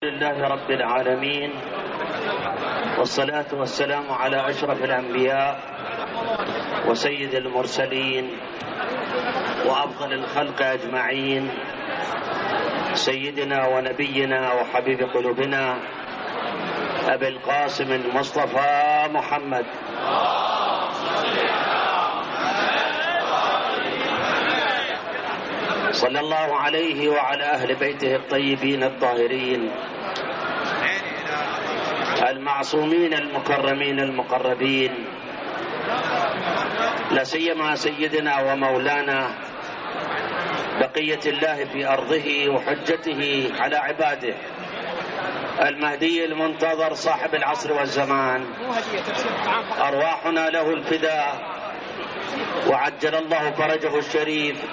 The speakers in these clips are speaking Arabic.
لله رب العالمين، والصلاة والسلام على أشرف الأنبياء وسيد المرسلين وأفضل الخلق أجمعين، سيدنا ونبينا وحبيب قلوبنا أبي القاسم المصطفى محمد صلى الله عليه وعلى أهل بيته الطيبين الطاهرين المعصومين المكرمين المقربين، لا سيما سيدنا ومولانا بقية الله في أرضه وحجته على عباده المهدي المنتظر صاحب العصر والزمان، أرواحنا له الفداء وعجل الله فرجه الشريف.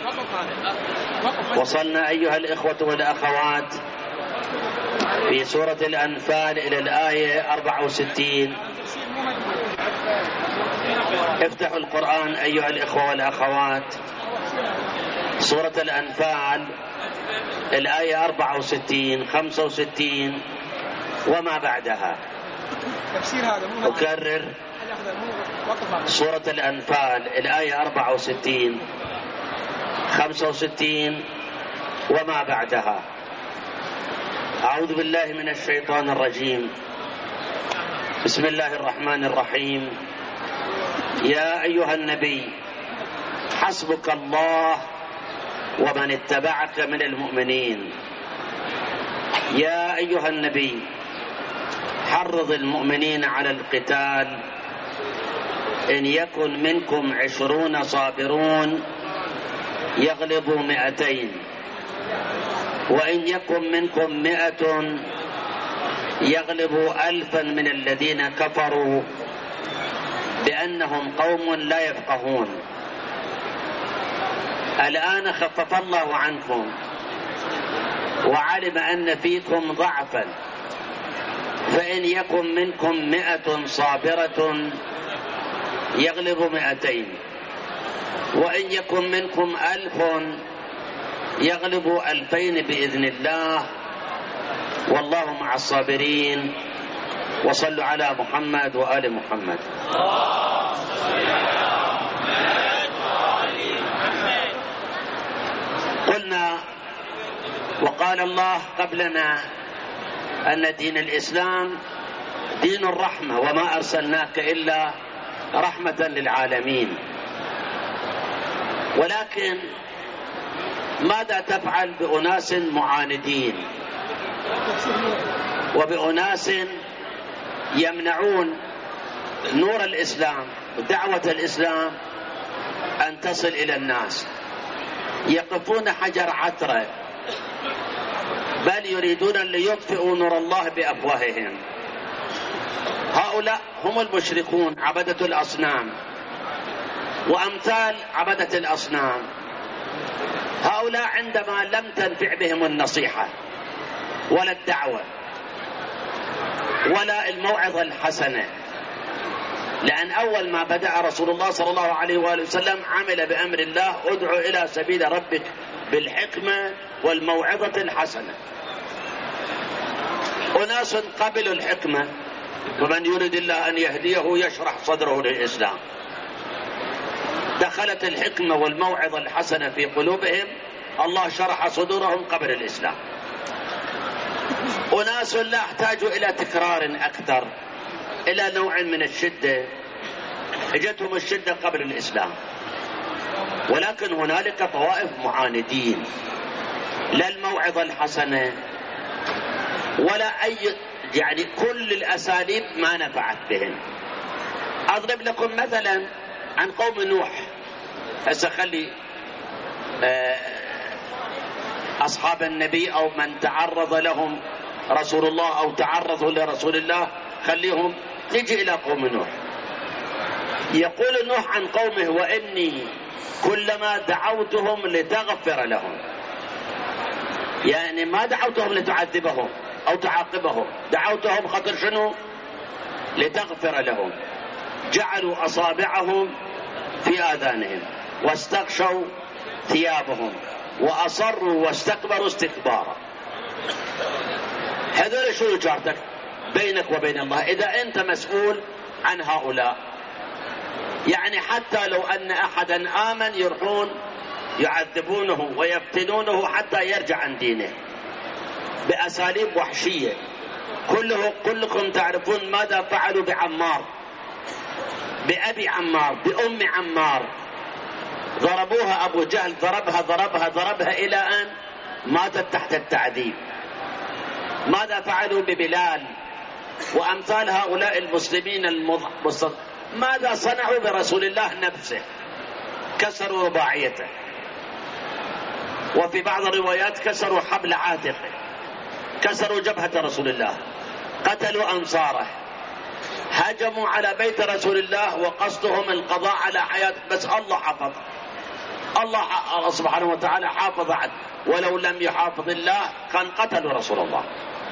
وصلنا أيها الإخوة والأخوات في سورة الأنفال إلى الآية 64. افتحوا القرآن أيها الإخوة والأخوات، سورة الأنفال الآية 64 65 وما بعدها. أكرر، سورة الأنفال الآية 64 65 وما بعدها. أعوذ بالله من الشيطان الرجيم، بسم الله الرحمن الرحيم. يا أيها النبي حسبك الله ومن اتبعك من المؤمنين. يا أيها النبي حرض المؤمنين على القتال، إن يكن منكم 20 صابرون يغلبوا 200، وإن يكن منكم 100 يغلبوا 1000 من الذين كفروا بأنهم قوم لا يفقهون. الآن خفف الله عنكم وعلم أن فيكم ضعفا، فإن يكن منكم 100 صابرة يغلب 200، وإن يكن منكم 1000 يغلب 2000 بإذن الله، والله مع الصابرين. وصلوا على محمد وآل محمد. قلنا وقال الله قبلنا أن دين الإسلام دين الرحمة، وما أرسلناك إلا رحمة للعالمين. ولكن ماذا تفعل بأناس معاندين وبأناس يمنعون نور الإسلام ودعوة الإسلام أن تصل إلى الناس؟ يقفون حجر عثرة، بل يريدون أن ليطفئوا نور الله بأفواههم. هؤلاء هم المشركون عبدة الأصنام وأمثال عبدة الأصنام. هؤلاء عندما لم تنفع بهم النصيحة ولا الدعوة ولا الموعظة الحسنة، لأن أول ما بدأ رسول الله صلى الله عليه وآله وسلم عمل بأمر الله: ادعو إلى سبيل ربك بالحكمة والموعظة الحسنة. أناس قبلوا الحكمة، ومن يريد الله أن يهديه يشرح صدره للإسلام. دخلت الحكمة والموعظة الحسنة في قلوبهم، الله شرح صدورهم قبل الإسلام. أناس لا يحتاجوا إلى تكرار أكثر، إلى نوع من الشدة، اجتهم الشدة قبل الإسلام. ولكن هنالك طوائف معاندين، لا الموعظة الحسنة ولا أي كل الأساليب ما نفعت بهم. أضرب لكم مثلا عن قوم نوح. هسه خلي أصحاب النبي أو من تعرض لهم رسول الله أو تعرضوا لرسول الله، خليهم نجي إلى قوم نوح. يقول نوح عن قومه: وإني كلما دعوتهم لتغفر لهم، يعني ما دعوتهم لتعذبهم أو تعاقبهم، دعوتهم خاطر شنو؟ لتغفر لهم. جعلوا أصابعهم في آذانهم واستغشوا ثيابهم وأصروا واستكبروا استكبارا. هذول شو جارتك بينك وبين الله إذا أنت مسؤول عن هؤلاء. يعني حتى لو أن أحدا آمن يروحون يعذبونه ويفتنونه حتى يرجع عن دينه بأساليب وحشية. كلكم تعرفون ماذا فعلوا بعمار، بأبي عمار، بأم عمار. ضربوها، أبو جهل ضربها إلى أن ماتت تحت التعذيب. ماذا فعلوا ببلال وأمثال هؤلاء المسلمين ماذا صنعوا برسول الله نفسه؟ كسروا رباعيته، وفي بعض الروايات كسروا حبل عاتقه، كسروا جبهة رسول الله، قتلوا أنصاره، هجموا على بيت رسول الله وقصدهم القضاء على حياته، بس الله حفظ، الله سبحانه وتعالى حافظ عنه، ولو لم يحافظ الله كان قتلوا رسول الله.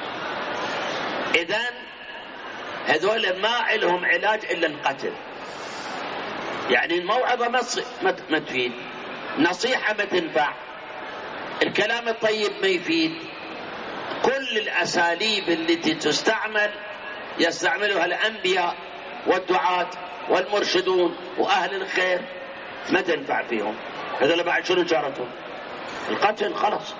إذن هذول ما لهم علاج إلا القتل. يعني الموعظة ما تفيد، نصيحة ما تنفع، الكلام الطيب ما يفيد، كل الأساليب التي تستعمل يستعملها الأنبياء والدعاة والمرشدون وأهل الخير ما تنفع فيهم. هذول بعد شنو جارتهم؟ القتل. خلاص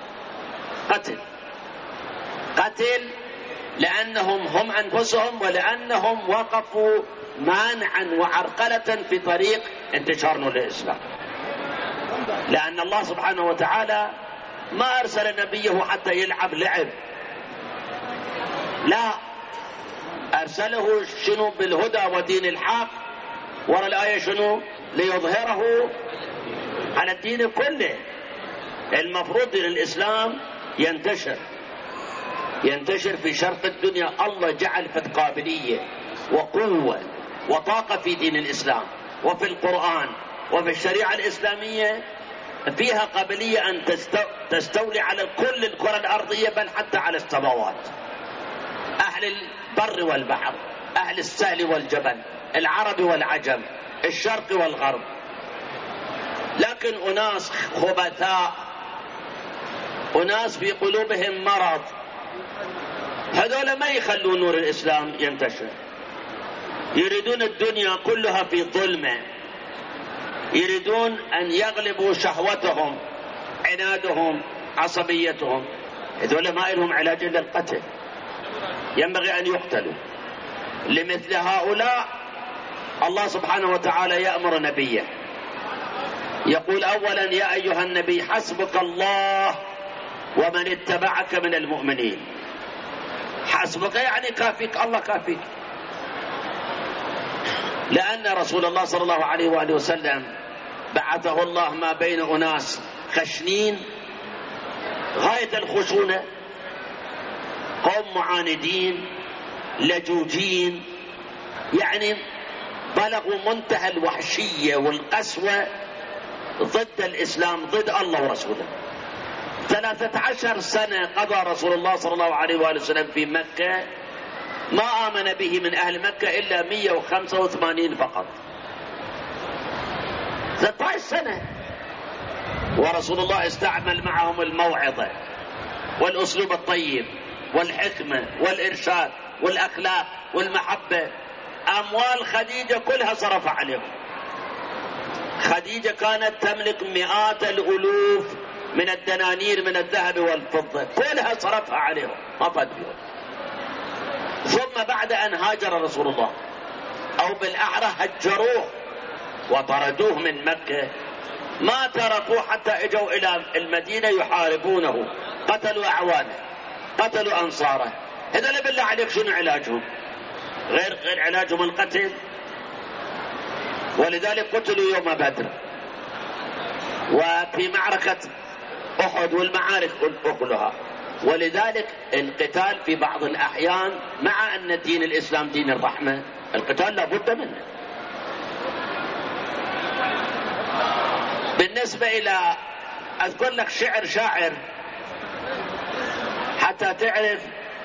قتل لأنهم هم أنفسهم، ولأنهم وقفوا مانعا وعرقلة في طريق انتشار نور الإسلام. لأن الله سبحانه وتعالى ما أرسل نبيه حتى يلعب لعب، لا، أرسله شنو؟ بالهدى ودين الحق. ورا الآية شنو؟ ليظهره على الدين كله. المفروض دين الإسلام ينتشر في شرق الدنيا. الله جعل في قابلية وقوة وطاقة في دين الإسلام وفي القرآن وفي الشريعة الإسلامية، فيها قابلية أن تستولي على كل الكرة الأرضية، بل حتى على السماوات. أهل البر والبحر، أهل السهل والجبل، العرب والعجم، الشرق والغرب. لكن أناس خبثاء، أناس في قلوبهم مرض، هذول ما يخلون نور الإسلام ينتشر. يريدون الدنيا كلها في ظلمة، يريدون أن يغلبوا شهوتهم، عنادهم، عصبيتهم. هذول ما لهم علاج إلا القتل، ينبغي أن يقتلوا. لمثل هؤلاء الله سبحانه وتعالى يأمر نبيه، يقول أولا يا أيها النبي حسبك الله ومن اتبعك من المؤمنين. حسبك يعني كافيك، الله كافيك. لأن رسول الله صلى الله عليه وآله وسلم بعثه الله ما بين أناس خشنين غاية الخشونة، قوم معاندين لجوجين، يعني بلغوا منتهى الوحشية والقسوة ضد الإسلام، ضد الله ورسوله. 13 سنة قضى رسول الله صلى الله عليه وآله وسلم في مكة، ما آمن به من أهل مكة إلا 185 فقط. 13 سنة، ورسول الله استعمل معهم الموعظة والأسلوب الطيب والحكمة والإرشاد والأخلاق والمحبة. أموال خديجة كلها صرف عليهم. خديجة كانت تملك مئات الألوف من الدنانير من الذهب والفضة، كلها صرفها عليهم، ما فاد فيهم. ثم بعد أن هاجر رسول الله، أو بالأحرى هجروه وطردوه من مكة، ما تركوه حتى اجوا إلى المدينة يحاربونه، قتلوا أعوانه، قتلوا أنصاره. هذا بالله عليك شنو علاجهم؟ غير علاجهم القتل. ولذلك قتلوا يوم بدر وفي معركة أحد والمعارك كلها. ولذلك القتال في بعض الأحيان، مع أن دين الإسلام دين الرحمة، القتال لابد منه. بالنسبة إلى أذكر لك شاعر حتى تعرف.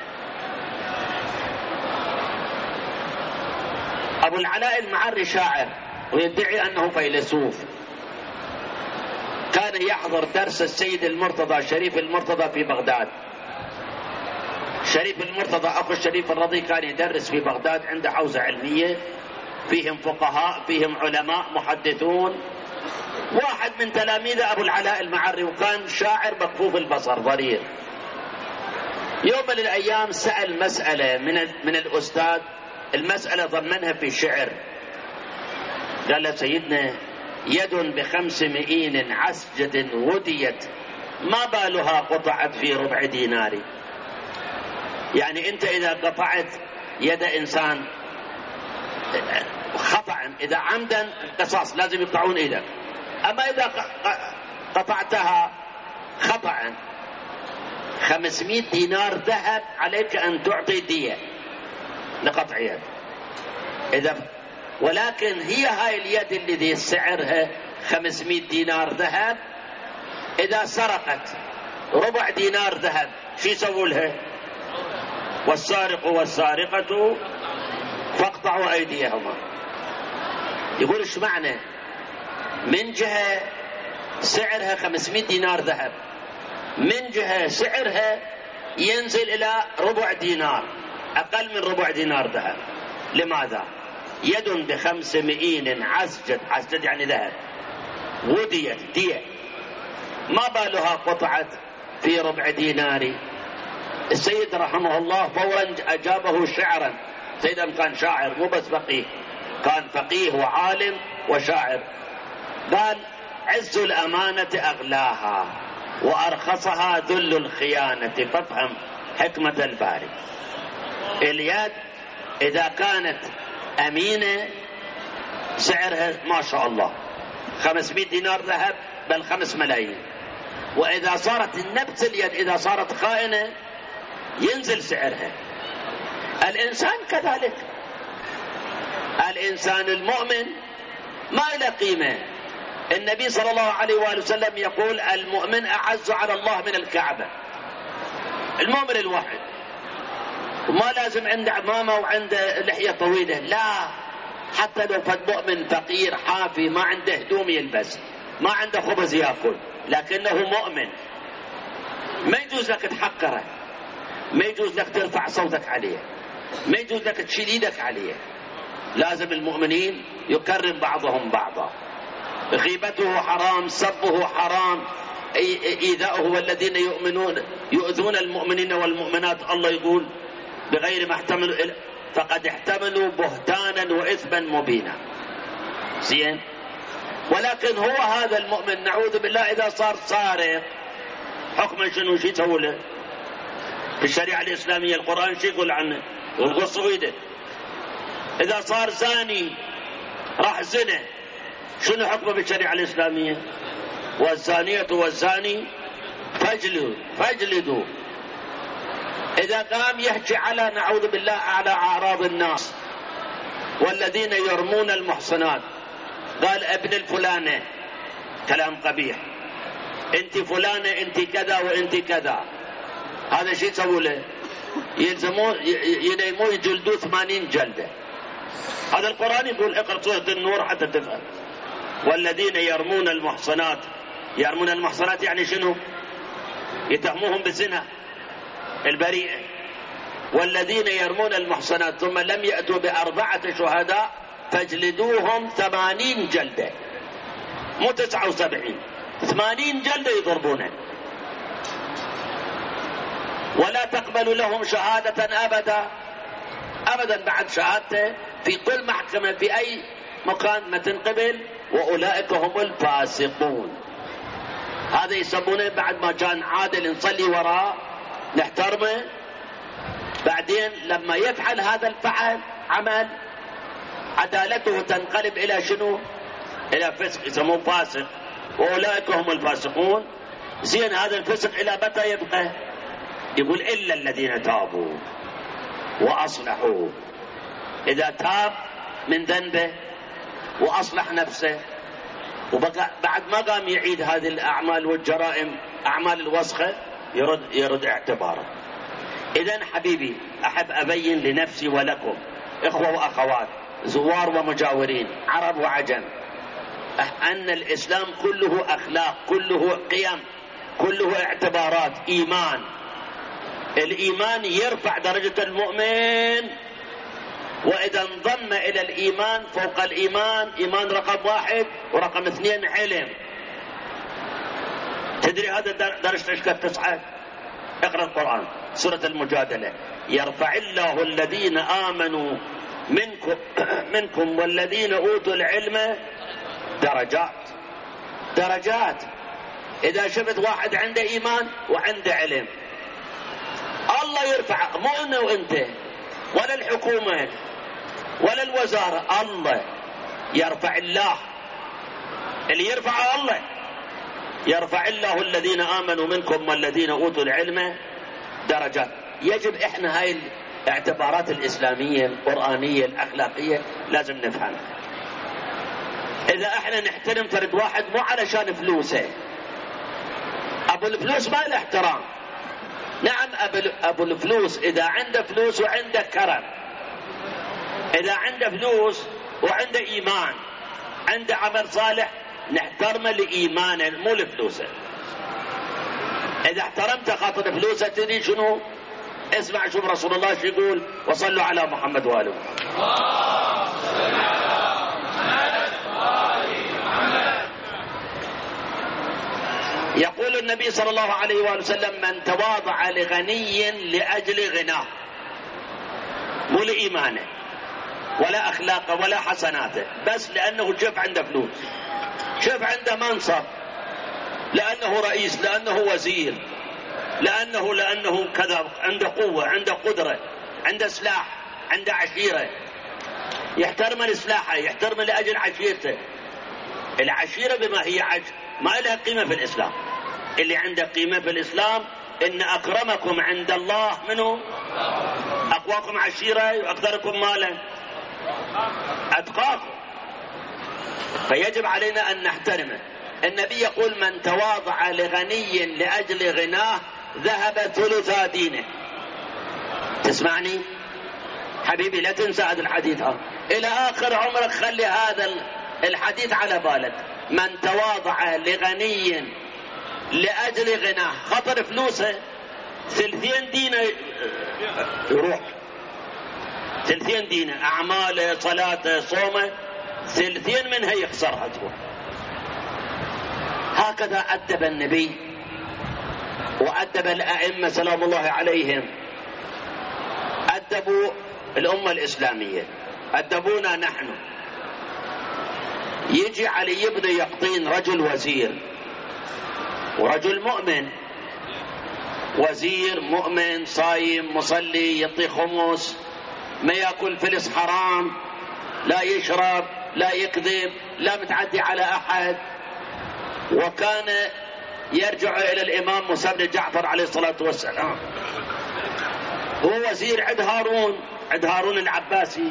أبو العلاء المعري شاعر ويدعي أنه فيلسوف، كان يحضر درس السيد المرتضى شريف المرتضى في بغداد، شريف المرتضى أخو الشريف الرضي كان يدرس في بغداد، عنده حوزة علمية فيهم فقهاء فيهم علماء محدثون. واحد من تلاميذه أبو العلاء المعري، وكان شاعر مكفوف البصر ضرير. يوم من الأيام سأل مسألة من الأستاذ، المسألة ضمنها في شعر. قال له سيدنا: يد بخمس مئين عسجد وديت ما بالها قطعت في ربع دينار. يعني أنت إذا قطعت يد إنسان خطأ، إذا عمدا قصاص لازم يقطعون إيدك، أما إذا قطعتها خطأ 500 دينار ذهب عليك أن تعطي دية لقطع يد. ولكن هي هاي اليد الذي سعرها 500 دينار ذهب، إذا سرقت ربع دينار ذهب شو يسووا لها؟ والسارق والسارقة فاقطعوا أيديهما. يقول ايش معنى؟ من جهة سعرها 500 دينار ذهب، من جهة سعرها ينزل إلى ربع دينار، أقل من ربع دينار ذهب. لماذا؟ يد بخمس مئين عسجد، عسجد يعني ذهب، وديت دية ما بالها قطعت في ربع دينار. السيد رحمه الله فورا أجابه شعرا. سيدنا كان شاعر مو بس فقيه، كان فقيه وعالم وشاعر. قال: عز الأمانة أغلاها وأرخصها ذل الخيانة، فافهم حكمة الباري. اليد إذا كانت أمينة سعرها ما شاء الله 500 دينار ذهب، بل 5 ملايين. وإذا صارت نفس اليد إذا صارت خائنة ينزل سعرها. الإنسان كذلك، الإنسان المؤمن ما له قيمة. النبي صلى الله عليه وآله وسلم يقول: المؤمن أعز على الله من الكعبة. المؤمن الواحد، وما لازم عنده عمامة وعنده لحية طويلة، لا، حتى لو فد مؤمن فقير حافي ما عنده هدوم يلبس، ما عنده خبز يأكل، لكنه مؤمن، ما يجوز لك تحقره، ما يجوز لك ترفع صوتك عليه، ما يجوز لك تشيل يدك عليه. لازم المؤمنين يكرم بعضهم بعضا. غيبته حرام، سبه حرام، إيذاؤه. والذين يؤذون المؤمنين والمؤمنات الله يقول بغير ما احتملوا فقد احتملوا بهتانا وإثما مبينا. زين. ولكن هو هذا المؤمن نعوذ بالله إذا صار سارق حكما شنو؟ شو يسوي له؟ في الشريعة الإسلامية القرآن شو يقول عنه؟ يقصوا ايده. إذا صار زاني راح زنا، شنو حكمه بالشريعة الإسلامية؟ والزانية والزاني فاجلدوا. إذا قام يحكي على نعوذ بالله على أعراض الناس، والذين يرمون المحصنات، قال ابن الفلانة، كلام قبيح، انت فلانة، انت كذا وانت كذا، هذا شيء يسووا له؟ يلزمون ينيمون يجلدوه 80 جلدة. هذا القرآن يقول، اقرأ سورة النور حتى تفهم. والذين يرمون المحصنات، يرمون المحصنات يعني شنو؟ يتهموهم بالزنا البريئة. والذين يرمون المحصنات ثم لم يأتوا ب4 شهداء فاجلدوهم 80 جلدة، مو 79، 80 جلدة يضربونه. ولا تقبلوا لهم شهادة أبدا بعد شهادته في كل محكمة في أي مكان ما تنقبل، وأولئك هم الفاسقون. هذا يسمونه بعد ما كان عادل نصلي وراه نحترمه، بعدين لما يفعل هذا الفعل عمل عدالته تنقلب إلى شنو؟ إلى فسق، يسموه فاسق، وأولئك هم الفاسقون. زين، هذا الفسق إلى متى يبقى؟ يقول إلا الذين تابوا وأصلحوا. إذا تاب من ذنبه وأصلح نفسه وبقى بعد ما قام يعيد هذه الأعمال والجرائم أعمال الوسخة، يرد اعتباره. إذن حبيبي أحب أبين لنفسي ولكم إخوة وأخوات زوار ومجاورين عرب وعجم أن الإسلام كله أخلاق، كله قيم، كله اعتبارات، إيمان. الإيمان يرفع درجة المؤمن، وإذا انضم إلى الإيمان فوق الإيمان إيمان رقم 1 ورقم 2 علم. تدري هذا درجة ايش قد تصعد؟ اقرأ القرآن سورة المجادلة: يرفع الله الذين آمنوا منكم والذين أوتوا العلم درجات. درجات. إذا شفت واحد عنده إيمان وعنده علم الله يرفع، مو أنا وأنت ولا الحكومة ولا الوزارة، الله يرفع. الله اللي يرفع الله. يرفع الله الذين آمنوا منكم والذين أوتوا العلم درجات. يجب إحنا هاي الاعتبارات الإسلامية القرآنية الأخلاقية لازم نفهمها. إذا إحنا نحترم فرد واحد مو علشان فلوسه، أبو الفلوس ما له احترام. نعم أبو الفلوس إذا عنده فلوس وعنده كرم، إذا عنده فلوس وعنده إيمان، عنده عمل صالح، نحترمه لإيمانه مو لفلوسه. إذا احترمته خاطر فلوسه تدري شنو؟ اسمع شوف رسول الله شو يقول: وصلوا على محمد وآله. يقول النبي صلى الله عليه وآله وسلم: من تواضع لغني لأجل غناه، مو لإيمانه ولا أخلاقه ولا حسناته، بس لأنه شوف عنده فلوس، شوف عنده منصب، لأنه رئيس، لأنه وزير، لأنه كذا، عنده قوة، عنده قدرة، عنده سلاح، عنده عشيرة، يحترم لسلاحه، يحترم لأجل عشيرته. العشيرة بما هي ما لها قيمة في الإسلام. اللي عنده قيمة في الإسلام إن أكرمكم عند الله منه أقواكم عشيرة وأكثركم مالا أتقاكم. فيجب علينا أن نحترمه. النبي يقول: من تواضع لغني لأجل غناه ذهب ثلث دينه. تسمعني حبيبي؟ لا تنسى هذا الحديث إلى آخر عمرك، خلي هذا الحديث على بالك. من تواضع لغني لأجل غناه، خطر فلوسه، ثلثين دينه يروح، ثلثين دينه، أعماله، صلاته، صومه، ثلثين منها يخسرها تروح. هكذا أدب النبي وأدب الأئمة سلام الله عليهم، أدبوا الأمة الإسلامية، أدبونا نحن. يجي علي بن يقطين رجل وزير ورجل مؤمن، وزير مؤمن صايم مصلي يعطي خمس، ما يأكل فلس حرام، لا يشرب، لا يكذب، لا متعدي على أحد. وكان يرجع إلى الإمام موسى بن جعفر عليه الصلاة والسلام. هو وزير عند هارون العباسي،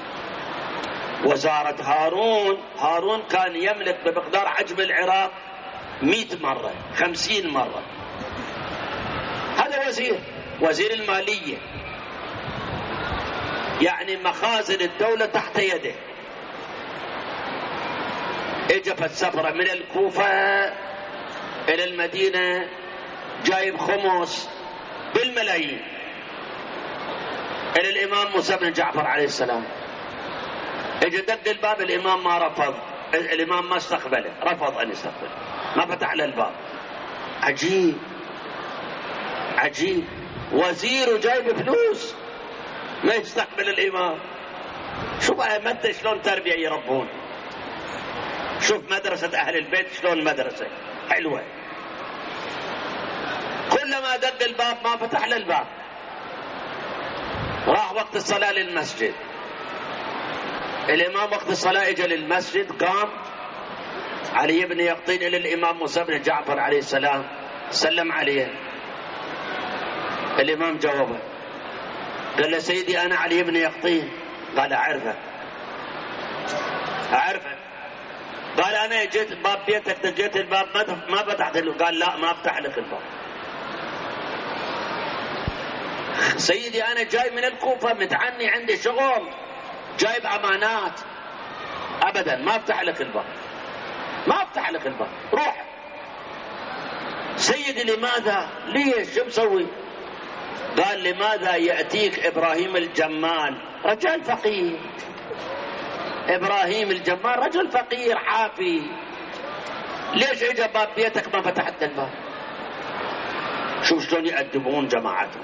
وزارة هارون كان يملك بمقدار حجم العراق 100 مرة 50 مرة. هذا وزير المالية، يعني مخازن الدولة تحت يده. اجت السفرة من الكوفة إلى المدينة جايب خمس بالملايين إلى الإمام موسى بن جعفر عليه السلام. اجى دق الباب، الإمام ما رفض، الإمام ما استقبله، رفض أن يستقبله، ما فتح له الباب. عجيب، وزير وجايب فلوس ما يستقبل الإمام. شوف متى شلون تربية يربون، شوف مدرسة أهل البيت شلون مدرسة حلوة. كلما دق الباب ما فتح له الباب. راح وقت الصلاة للمسجد، الإمام وقت الصلاة اجى للمسجد، قام علي بن يقطين إلى الإمام موسى بن جعفر عليه السلام، سلم عليه. الإمام جاوبه، قال له: سيدي أنا علي بن يقطين. قال: أعرفك. قال: أنا جيت باب بيتك، دقيت الباب ما فتحت له. قال: لا ما افتح لك الباب. سيدي أنا جاي من الكوفة، متعني، عندي شغل، جايب أمانات. أبدا ما افتح لك الباب، روح. سيدي لماذا؟ ليش؟ شو مسوي؟ قال لماذا يأتيك إبراهيم الجمال؟ رجال فقير، إبراهيم الجمال رجل فقير حافي، ليش اجى باب بيتك ما فتحت الباب؟ شوف شلون يأدبون جماعته.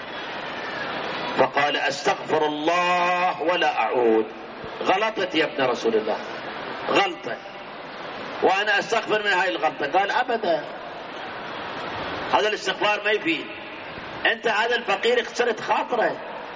فقال استغفر الله ولا أعود. غلطت يا ابن رسول الله، غلطة، وأنا أستغفر من هاي الغلطة. قال أبدا، هذا الاستغفار ما يفيد، أنت هذا الفقير اكسرت خاطره،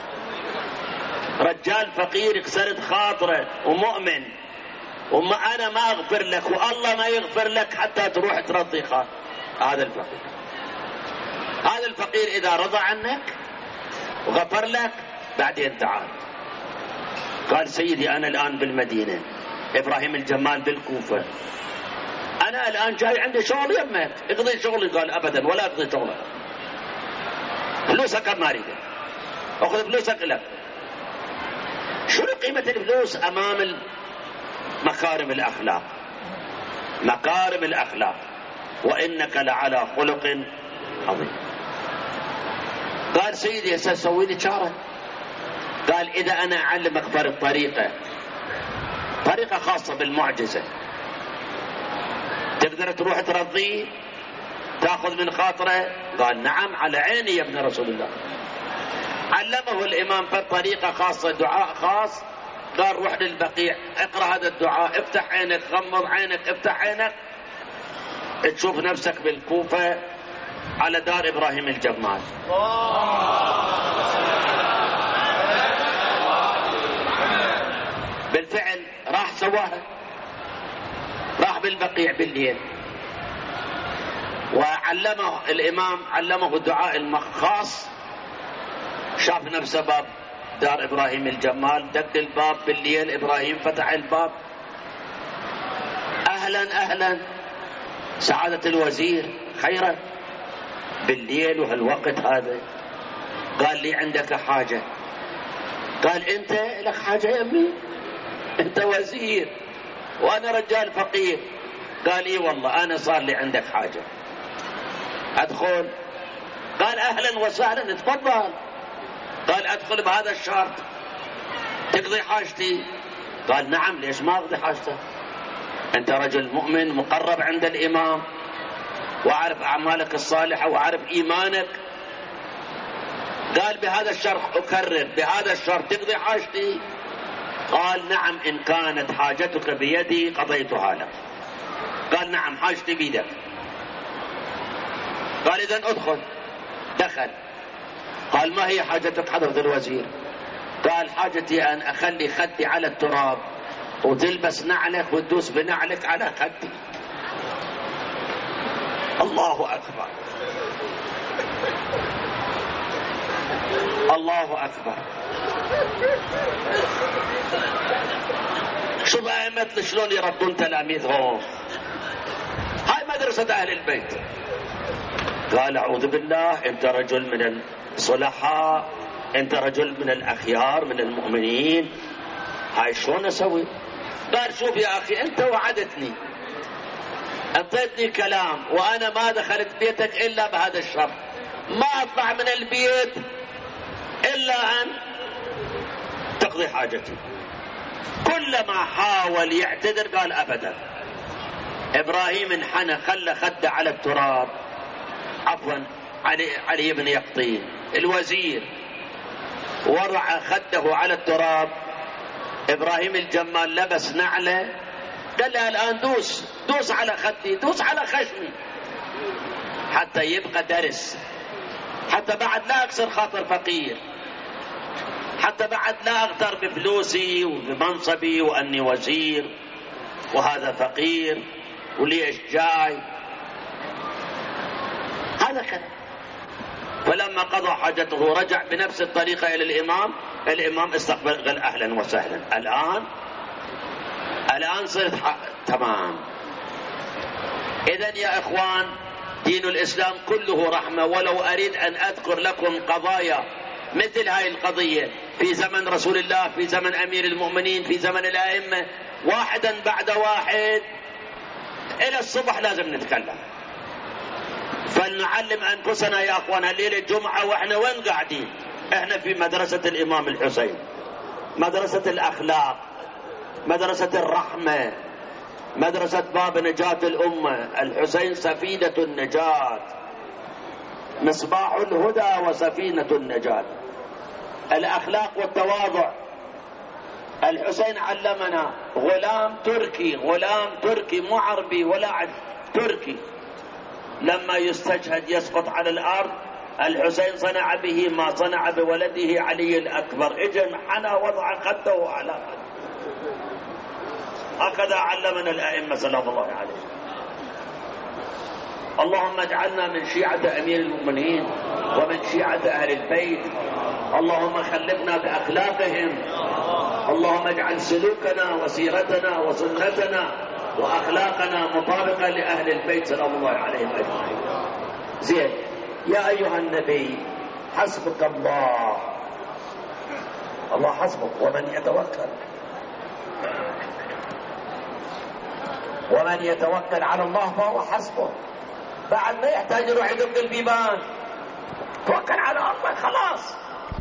رجال فقير اكسرت خاطره ومؤمن، وما أنا ما أغفر لك والله ما يغفر لك حتى تروح ترضي خاطر هذا الفقير. هذا الفقير إذا رضى عنك وغفر لك بعدين تعال. قال سيدي أنا الآن بالمدينة، إبراهيم الجمال بالكوفة، أنا الآن جاي عندي شغل يمك، اقضي شغلي. قال أبدا ولا اقضي شغلك، فلوسك ما أريدها، أخذ فلوسك لك. شنو قيمة الفلوس أمام مكارم الأخلاق؟ مكارم الأخلاق، وإنك لعلى خلق عظيم. قال سيدي سأسوي لي شارة. قال إذا أنا أعلمك فرق طريقة خاصة بالمعجزة، تقدر تروح ترضيه تأخذ من خاطره؟ قال نعم على عيني يا ابن رسول الله. علمه الإمام طريقة خاصة، دعاء خاص. قال روح للبقيع اقرأ هذا الدعاء، افتح عينك، غمض عينك، افتح عينك، تشوف نفسك بالكوفة على دار إبراهيم الجمال. بالفعل راح سواها، راح بالبقيع بالليل، وعلمه الإمام، علمه الدعاء الخاص. شاف نفسه باب دار إبراهيم الجمال، دق الباب بالليل، إبراهيم فتح الباب، أهلا أهلا سعادة الوزير، خيرا بالليل وهالوقت هذا؟ قال لي عندك حاجة. قال أنت لك حاجة يا أمي؟ أنت وزير وأنا رجال فقير. قال إيه والله أنا صار لي عندك حاجة، أدخل؟ قال أهلا وسهلا تفضل. قال أدخل بهذا الشرط، تقضي حاجتي؟ قال نعم، ليش ما أقضي حاجتك؟ أنت رجل مؤمن مقرب عند الإمام، وأعرف أعمالك الصالحة وأعرف إيمانك. قال بهذا الشرط أكرر، بهذا الشرط تقضي حاجتي؟ قال نعم، إن كانت حاجتك بيدي قضيتها لك. قال نعم حاجتي بيدك. قال إذن أدخل. دخل. قال ما هي حاجتك حضرة الوزير؟ قال حاجتي أن أخلي خدي على التراب وتلبس نعلك وتدوس بنعلك على خدي. الله أكبر، الله أكبر. شوف أئمة شلون يربون تلاميذهم، هاي مدرسة أهل البيت. قال أعوذ بالله، أنت رجل من الصلحاء، أنت رجل من الأخيار من المؤمنين، هاي شلون أسوي؟ قال شوف يا أخي، أنت وعدتني، أعطيتني كلام، وأنا ما دخلت بيتك إلا بهذا الشرط، ما أطلع من البيت إلا أن تقضي حاجتي. كلما حاول يعتذر قال أبدا. إبراهيم انحنى، خلى خده على التراب، عفوا علي بن يقطين الوزير، ورع خده على التراب. إبراهيم الجمال لبس نعله، قال له الآن دوس على خدي، دوس على خشمي، حتى يبقى درس، حتى بعد لا أكسر خاطر فقير، حتى بعد لا أغتر بفلوسي وبمنصبي وأني وزير وهذا فقير وليش جاي. هذا كلام. فلما قضى حاجته رجع بنفس الطريقة إلى الإمام. الإمام استقبل، قال أهلا وسهلا، الآن صرت تمام. إذن يا إخوان، دين الإسلام كله رحمة. ولو أريد أن أذكر لكم قضايا مثل هاي القضية في زمن رسول الله، في زمن أمير المؤمنين، في زمن الأئمة، واحدا بعد واحد إلى الصبح لازم نتكلم. فلنعلم أنفسنا يا أخوانا ليلة الجمعة وإحنا وين قاعدين؟ إحنا في مدرسة الإمام الحسين، مدرسة الأخلاق، مدرسة الرحمة، مدرسة باب نجاة الأمة. الحسين سفينة النجاة، مصباح الهدى وسفينة النجاة. الأخلاق والتواضع. الحسين علمنا غلام تركي مو عربي ولا تركي، لما يستشهد يسقط على الأرض الحسين صنع به ما صنع بولده علي الأكبر، اجى حنى وضع خده على خده. هكذا علمنا الأئمة سلام الله عليهم. اللهم اجعلنا من شيعة أمير المؤمنين ومن شيعة أهل البيت. اللهم خلقنا بأخلاقهم. اللهم اجعل سلوكنا وسيرتنا وسنتنا وأخلاقنا مطابقة لأهل البيت سلام الله عليهم أجمعين. زين. يا أيها النبي حسبك الله، الله حسبك، ومن يتوكل على الله فهو حسبه. بعد ما يحتاج يروح يدق البيبان، توكل على الله خلاص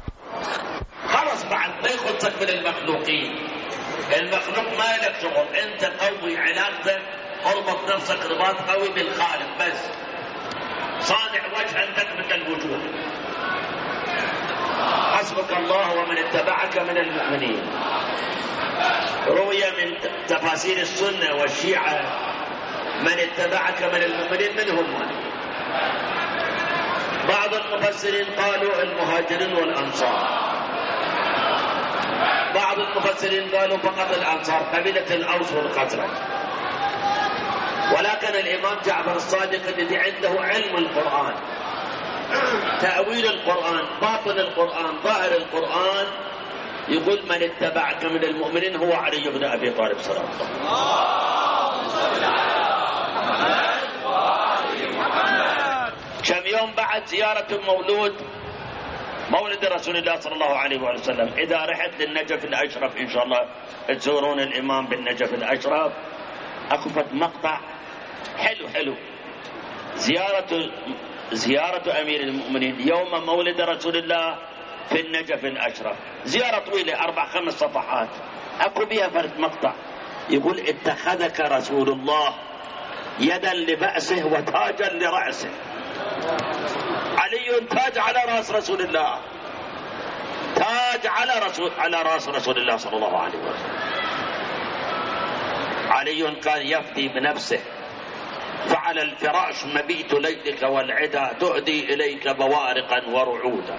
بعد ما يخصك من المخلوقين. المخلوق ما لك شغل، انت قوي علاقتك، اربط نفسك رباط قوي بالخالق بس. صانع وجها تثبت الوجود. حسبك الله ومن اتبعك من المؤمنين. روي من تفاسير السنة والشيعة من اتبعك من المؤمنين منهم. بعض المفسرين قالوا المهاجرين والأنصار، بعض المفسرين قالوا فقط الأنصار، قبيلة الأوس والخزرج. ولكن الإمام جعفر الصادق الذي عنده علم القرآن، تأويل القرآن، باطن القرآن، ظاهر القرآن، يقول من اتبعك من المؤمنين هو علي بن أبي طالب صلى الله عليه وسلم. كم يوم بعد زيارة مولد رسول الله صلى الله عليه وسلم، إذا رحت للنجف الأشرف إن شاء الله تزورون الإمام بالنجف الأشرف، أخفت مقطع حلو زيارة أمير المؤمنين يوم مولد رسول الله في النجف الأشرف. زيارة طويلة 4-5 صفحات، أكو بها فرد مقطع يقول اتخذك رسول الله يدا لبأسه وتاجا لرأسه. علي تاج على رأس رسول الله، تاج على رأس رسول الله صلى الله عليه وسلم. علي كان يفدي بنفسه، فعلى الفراش مبيت ليلك والعدا تؤدي إليك بوارقا ورعودا.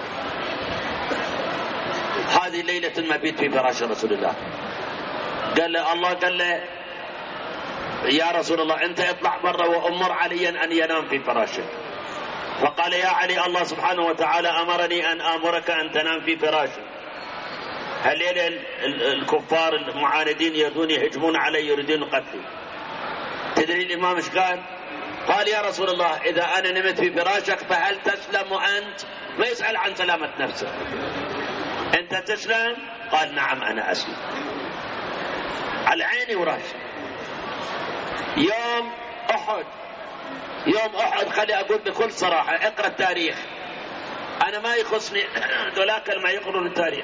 هذه ليلة المبيت في فراش رسول الله. قال له الله، قال له يا رسول الله أنت اطلع برا وأمر عليا أن ينام في فراشك. فقال يا علي الله سبحانه وتعالى أمرني أن آمرك أن تنام في فراشك. هالليلة الكفار المعاندين يردون يهجمون علي يريدون قتلي. تدري الإمام ايش قال؟ قال يا رسول الله إذا أنا نمت في فراشك فهل تسلم أنت؟ ما يسأل عن سلامة نفسه، أنت تسلم؟ قال نعم أنا أسلم على عيني وراسي. يوم أحد خلي أقول بكل صراحة، اقرأ التاريخ، أنا ما يخصني ذولاك ما يقرون التاريخ،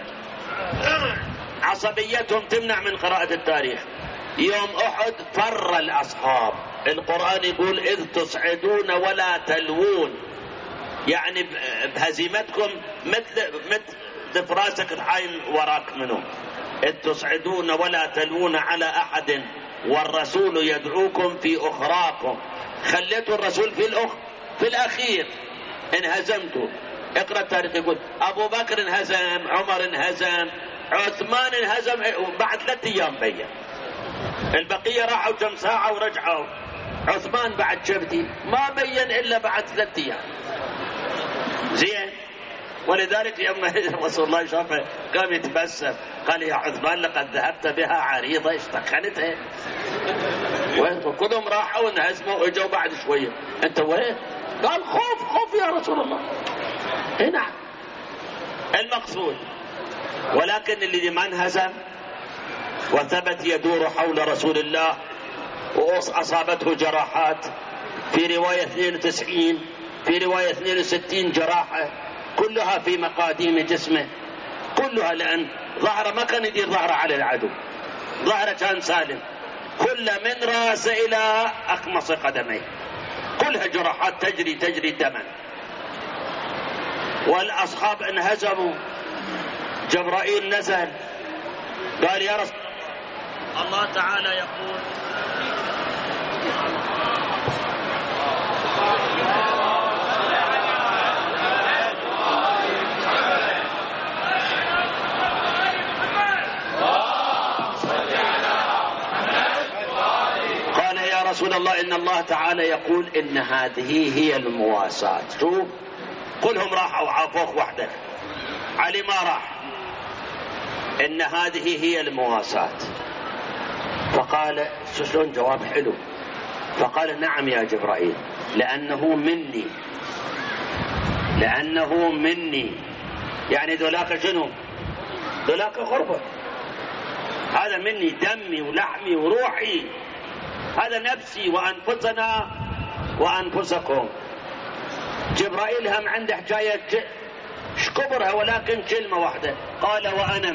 عصبيتهم تمنع من قراءة التاريخ. يوم أحد فر الأصحاب، القرآن يقول إذ تصعدون ولا تلوون، يعني بهزيمتكم مثل فراسك الحين وراك منهم. إذ تصعدون ولا تلوون على أحد والرسول يدعوكم في أخراكم. خليتوا الرسول في الأخير، انهزمتوا. اقرأ التاريخ يقول أبو بكر انهزم، عمر انهزم، عثمان انهزم بعد 3 أيام بيّن. البقية راحوا كم ساعة ورجعوا. عثمان بعد شبتي ما بيّن إلا بعد 3 أيام. زين. ولذلك يوم رسول الله شافه قام يتبسم، قال يا عثمان لقد ذهبت بها عريضة اشتخنتها. وكلهم راحوا وانهزموا واجوا بعد شوية. انت وين؟ قال خوف يا رسول الله. نعم المقصود. ولكن الذي ما انهزم وثبت يدور حول رسول الله وأصابته جراحات في رواية 92، في رواية 62 جراحة، كلها في مقاديم جسمه، كلها، لأن ظهره ما كان يدير ظهره على العدو، ظهره كان سالم، كل من رأسه إلى أخمص قدميه، كلها جراحات تجري دما. والأصحاب انهزموا. جبرائيل نزل قال يا رسول الله تعالى يقول رسول الله إن الله تعالى يقول إن هذه هي المواساة. شوف كلهم راحوا عافوك وحدك، علي ما راح. إن هذه هي المواساة. فقال شلون جواب حلو، فقال نعم يا جبرائيل، لأنه مني. يعني ذولاك شنو؟ ذولاك غربة، هذا مني، دمي ولحمي وروحي، هذا نفسي وأنفسنا وأنفسكم. جبرائيل هم عنده حكاية شكبرها، ولكن كلمة واحدة، قال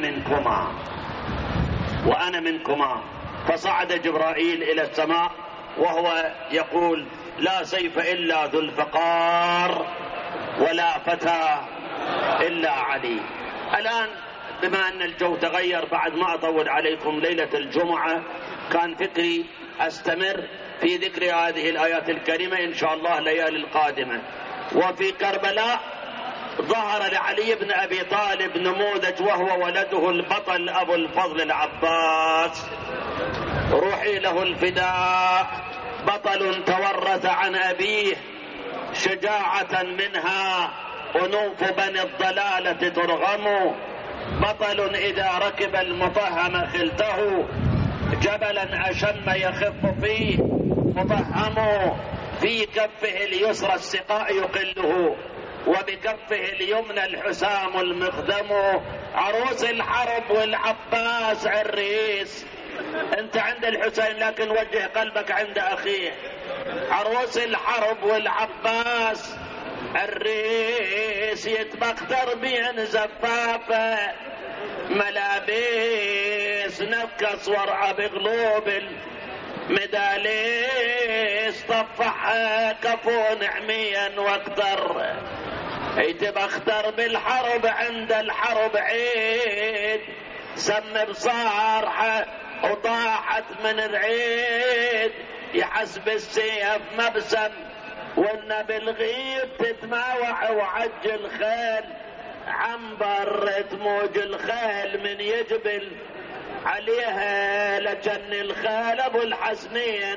وأنا منكما. فصعد جبرائيل إلى السماء وهو يقول لا سيف إلا ذو الفقار ولا فتى إلا علي. الآن بما أن الجو تغير، بعد ما أطول عليكم ليلة الجمعة، كان فكري أستمر في ذكر هذه الآيات الكريمة إن شاء الله الليالي القادمة. وفي كربلاء ظهر لعلي بن أبي طالب نموذج، وهو ولده البطل أبو الفضل العباس، روحي له الفداء، بطل تورث عن أبيه شجاعة منها أنوف بني الضلالة ترغم، بطل إذا ركب المطهم خلته، جبلا أشم يخف فيه مطهم، في كفه اليسرى السقاء يقله، وبكفه اليمنى الحسام المخدم، عروس الحرب والعباس عريس. انت عند الحسين لكن وجه قلبك عند اخيه. عروس الحرب والعباس عريس، يتبختر بين زفافه، ملابس نكس ورعى بقلوب المداليس، طفح كفون عميا واكتر، يتبختر بالحرب عند الحرب عيد، سم بصارحه وطاحت من العيد، يحسب السيف مبسم وإن بالغيب تتماوح وعجل خيل، عنبر تموج الخيل من يجبل عليها، لجن الخيل ابو الحسنين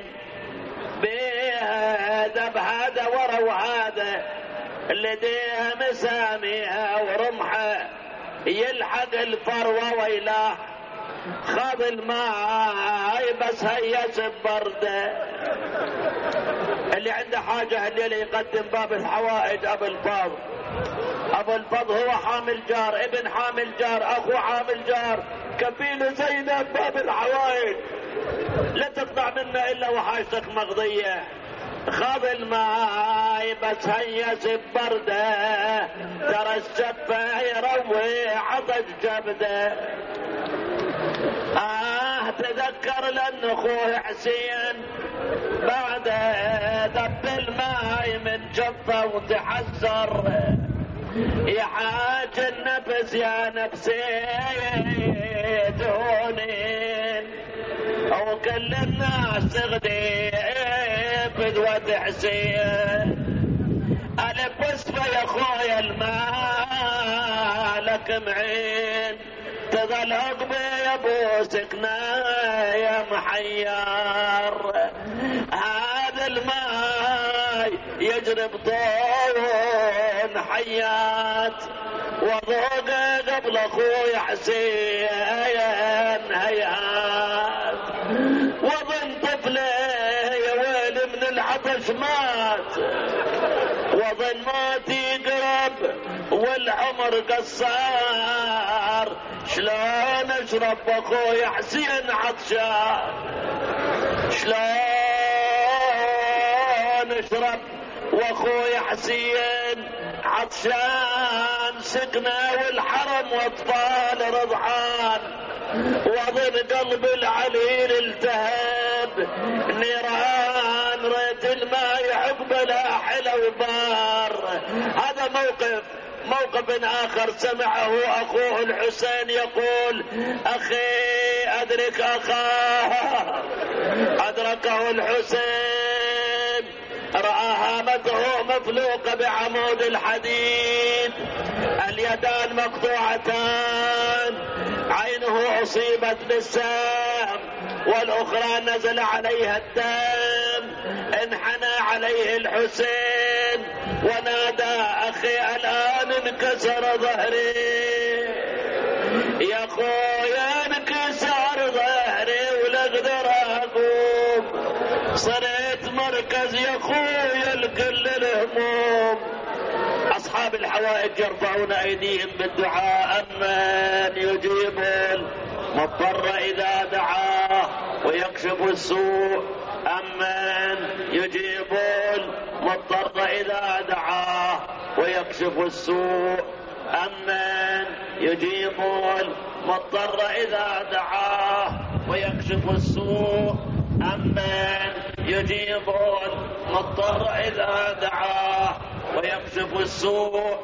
بيها ذب هذا ورا وهذا، لديها مساميها ورمحه، يلحق الفروه ويلاه، خاض الماء بس هيس برده. اللي عنده حاجه الليله يقدم باب الحوائج ابو الفضل. ابو الفضل هو حامل جار، ابن حامل جار، اخو حامل جار، كفيل زينب باب الحوائج، لا تطلع منا الا وحاجتك مقضيه. خاض الماء بس هيس برده، ترى الشفه يروي عطش جبده. تذكر لان اخوه حسين بعد ذب الماء من جفه وتحسر، يا حاج النفس يا نفسي تهونين، وكل الناس تغدي فدوة حسين، ألف وصفة يا خويا المالك معين، تظل عقبي يا ابو سكنة يا محير، هذا الماء يجري بطون حيات، وذوقه قبل اخوي حسين هيات، وظن طفله يا ويلي من العطش مات، وظن موتي قرب والعمر قصار، شلون اشرب اخوي حسين عطشان، شلون نشرب واخوي حسين عطشان سكنة والحرم واطفال رضعان وظن قلب العليل التهب نيران ريت الماء يحب لا حلو بار. هذا موقف آخر سمعه أخوه الحسين يقول أخي أدرك أخاه. أدركه الحسين رأى هامته مفلوقة بعمود الحديد اليدان مقطوعتان عينه أصيبت بالسام والأخرى نزل عليها الدم. انحنى عليه الحسين ونادى أخي الآن انكسر ظهري يا خويا انكسر ظهري ولا اقدر اقوم صرت مركز يا خويا لكل الهموم. اصحاب الحوائج يرفعون ايديهم بالدعاء امن يجيب المضطر اذا دعاه ويكشف السوء. امن يجيب المضطر اذا دعاه ويكشف السوء. امن يجيب المضطر اذا دعاه ويكشف السوء. امن يجيب المضطر اذا دعاه ويكشف السوء.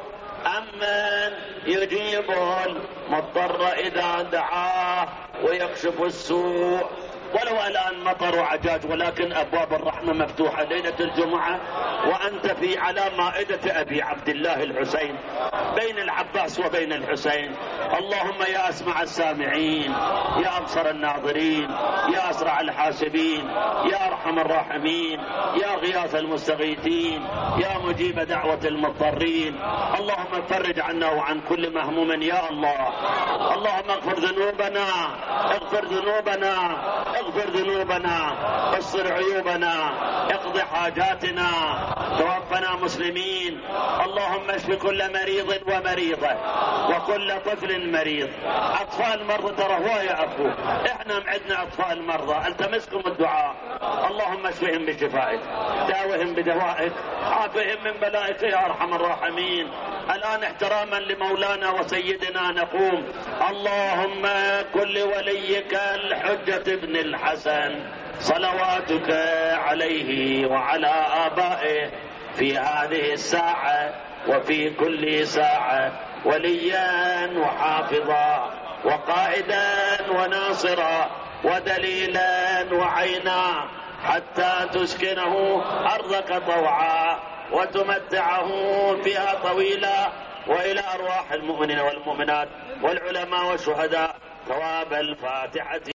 امن يجيب المضطر اذا دعاه ويكشف السوء. ولو الآن مطر وعجاج ولكن أبواب الرحمة مفتوحة ليلة الجمعة وأنت في على مائدة أبي عبد الله الحسين بين العباس وبين الحسين. اللهم يا أسمع السامعين يا أبصر الناظرين يا أسرع الحاسبين يا أرحم الراحمين يا غياث المستغيثين يا مجيب دعوة المضطرين. اللهم فرج عنا وعن كل مهموم يا الله. اللهم اغفر ذنوبنا اغفر ذنوبنا اغفر ذنوبنا استر عيوبنا اقض حاجاتنا توفنا مسلمين. اللهم اشف كل مريض ومريضة وكل طفل مريض. اطفال مرضى ترى هو يا اخو احنا معدنا اطفال مرضى التمسكم الدعاء. اللهم اشفهم بشفائك داوهم بدوائك عافهم من بلائك يا ارحم الراحمين. الان احتراما لمولانا وسيدنا نقوم اللهم كل وليك الحجة ابن الحسن صلواتك عليه وعلى آبائه في هذه الساعة وفي كل ساعة وليا وحافظا وقائدا وناصرا ودليلا وعينا حتى تسكنه أرضك طوعا وتمتعه فيها طويلا وإلى أرواح المؤمنين والمؤمنات والعلماء والشهداء ثواب الفاتحة.